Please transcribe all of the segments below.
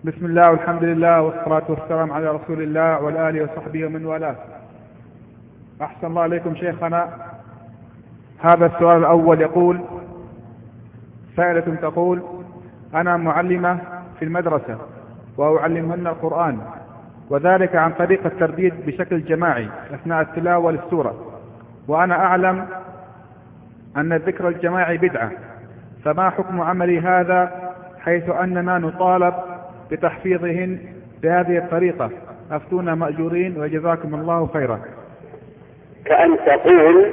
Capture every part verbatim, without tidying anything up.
بسم الله والحمد لله والصلاة والسلام على رسول الله والآله وصحبه ومن والاه. أحسن الله عليكم شيخنا. هذا السؤال الأول يقول: سائلة تقول: أنا معلمة في المدرسة وأعلمهن القرآن، وذلك عن طريق الترديد بشكل جماعي أثناء التلاوة للسورة، وأنا أعلم أن الذكر الجماعي بدعة، فما حكم عملي هذا حيث أننا نطالب بتحفيظهن بهذه الطريقة؟ أفتونا مأجورين وجزاكم الله خيرا. كأن تقول: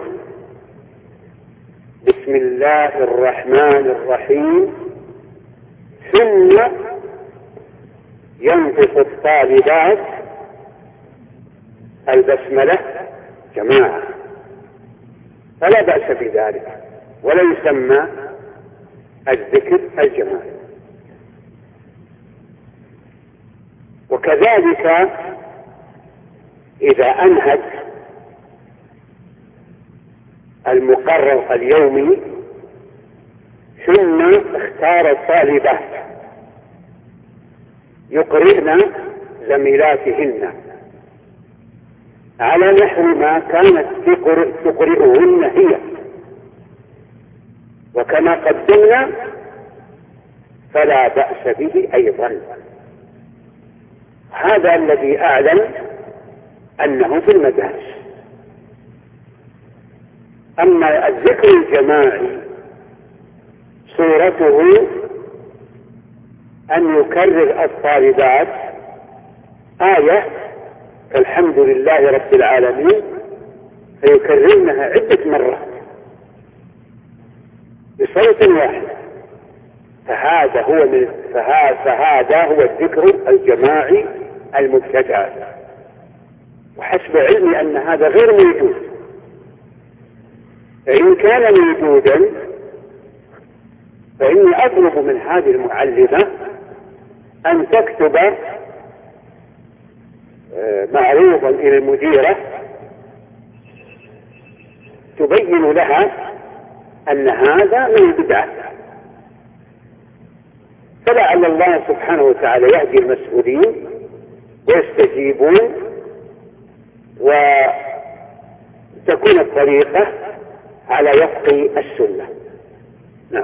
بسم الله الرحمن الرحيم، ثم ينطق الطالبات البسملة جماعة، فلا بأس بذلك، ولا يسمى الذكر الجماعي. وكذلك إذا أنهت المقرر اليومي ثم اختار الطالبات يقرئن زميلاتهن على نحو ما كانت تقرئهن هي، وكما قدمنا فلا بأس به أيضا. هذا الذي أعلم أنه في المدارس. أما الذكر الجماعي صورته أن يكرر الطالبات آية الحمد لله رب العالمين فيكررنها عدة مرات بصوت واحد، فهذا هو من فهذا هو الذكر الجماعي المبتدع، وحسب علمي أن هذا غير موجود. فإن كان موجودا فإني أطلب من هذه المعلمة أن تكتب معروضا إلى المديرة تبين لها أن هذا من البدعة، فلعل الله سبحانه وتعالى يهدي المسؤولين ويستجيبون وتكون الطريقة على وفق السنة. نعم.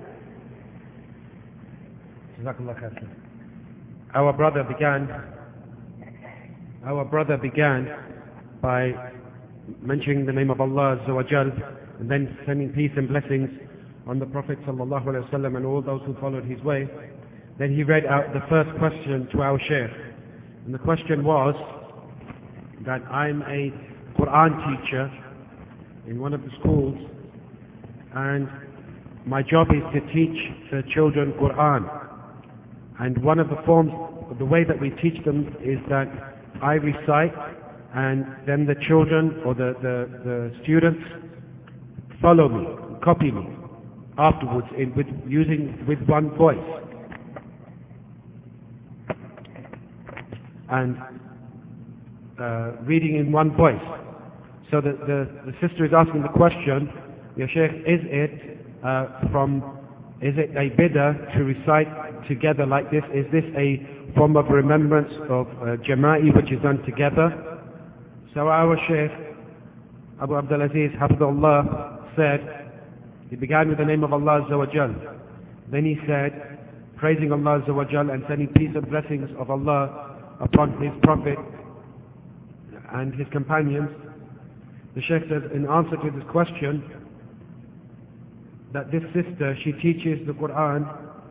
Our brother began our brother began by mentioning the name of Allah Azza wa Jal, and then sending peace and blessings on the Prophet sallallahu alaihi wasallam and all those who followed his way. Then he read out the first question to our Shaykh, and the question was that I'm a Quran teacher in one of the schools, and my job is to teach the children Quran, and one of the forms, the way that we teach them is that I recite and then the children or the, the, the students follow me, copy me afterwards in, with, using with one voice. And uh, reading in one voice. So the, the, the sister is asking the question, Ya Sheikh, is it uh, from, is it a bid'ah to recite together like this? Is this a form of remembrance of uh, Jama'i which is done together? So our Shaykh, Abu Abdulaziz, Hafidullah, said, he began with the name of Allah Azza wa Jal. Then he said, praising Allah Azza wa Jal and sending peace and blessings of Allah upon his Prophet and his companions. The Shaykh says, in answer to this question, that this sister, she teaches the Quran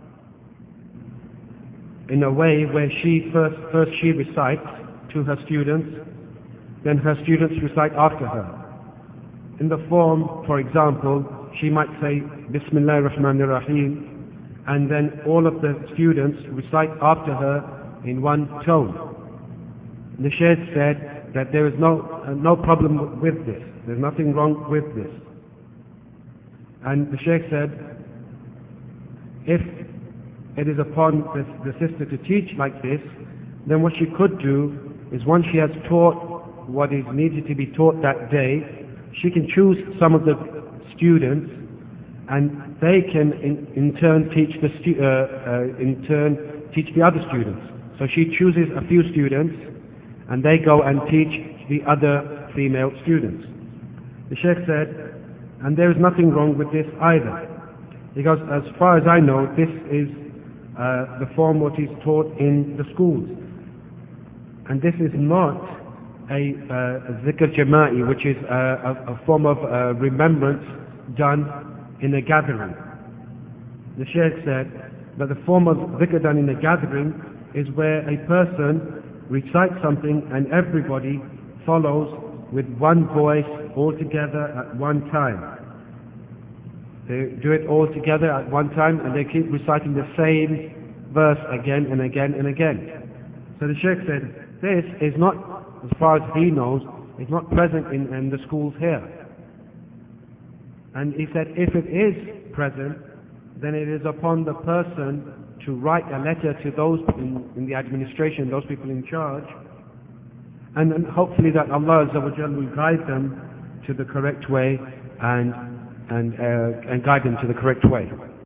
in a way where she first, first she recites to her students, then her students recite after her. In the form, for example, she might say, Bismillah ar-Rahman ar-Rahim, and then all of the students recite after her in one tone. The Shaykh said that there is no, uh, no problem with this. There's nothing wrong with this. And the Shaykh said, if it is upon the, the sister to teach like this, then what she could do is once she has taught what is needed to be taught that day, she can choose some of the students and they can in, in turn teach the stu uh, uh, in turn teach the other students. So she chooses a few students and they go and teach the other female students. The Sheikh said, and there is nothing wrong with this either, because as far as I know, this is uh, the form what is taught in the schools. And this is not a uh, zikr jama'i, which is a, a, a form of uh, remembrance done in a gathering. The Shaykh said that the form of zikr done in a gathering is where a person recites something and everybody follows with one voice all together at one time. They do it all together at one time and they keep reciting the same verse again and again and again. So the Shaykh said, this is not, as far as he knows, is not present in, in the schools here. And he said, if it is present, then it is upon the person to write a letter to those in, in the administration, those people in charge, and, and hopefully that Allah Azza wa Jalla will guide them to the correct way and, and, uh, and guide them to the correct way.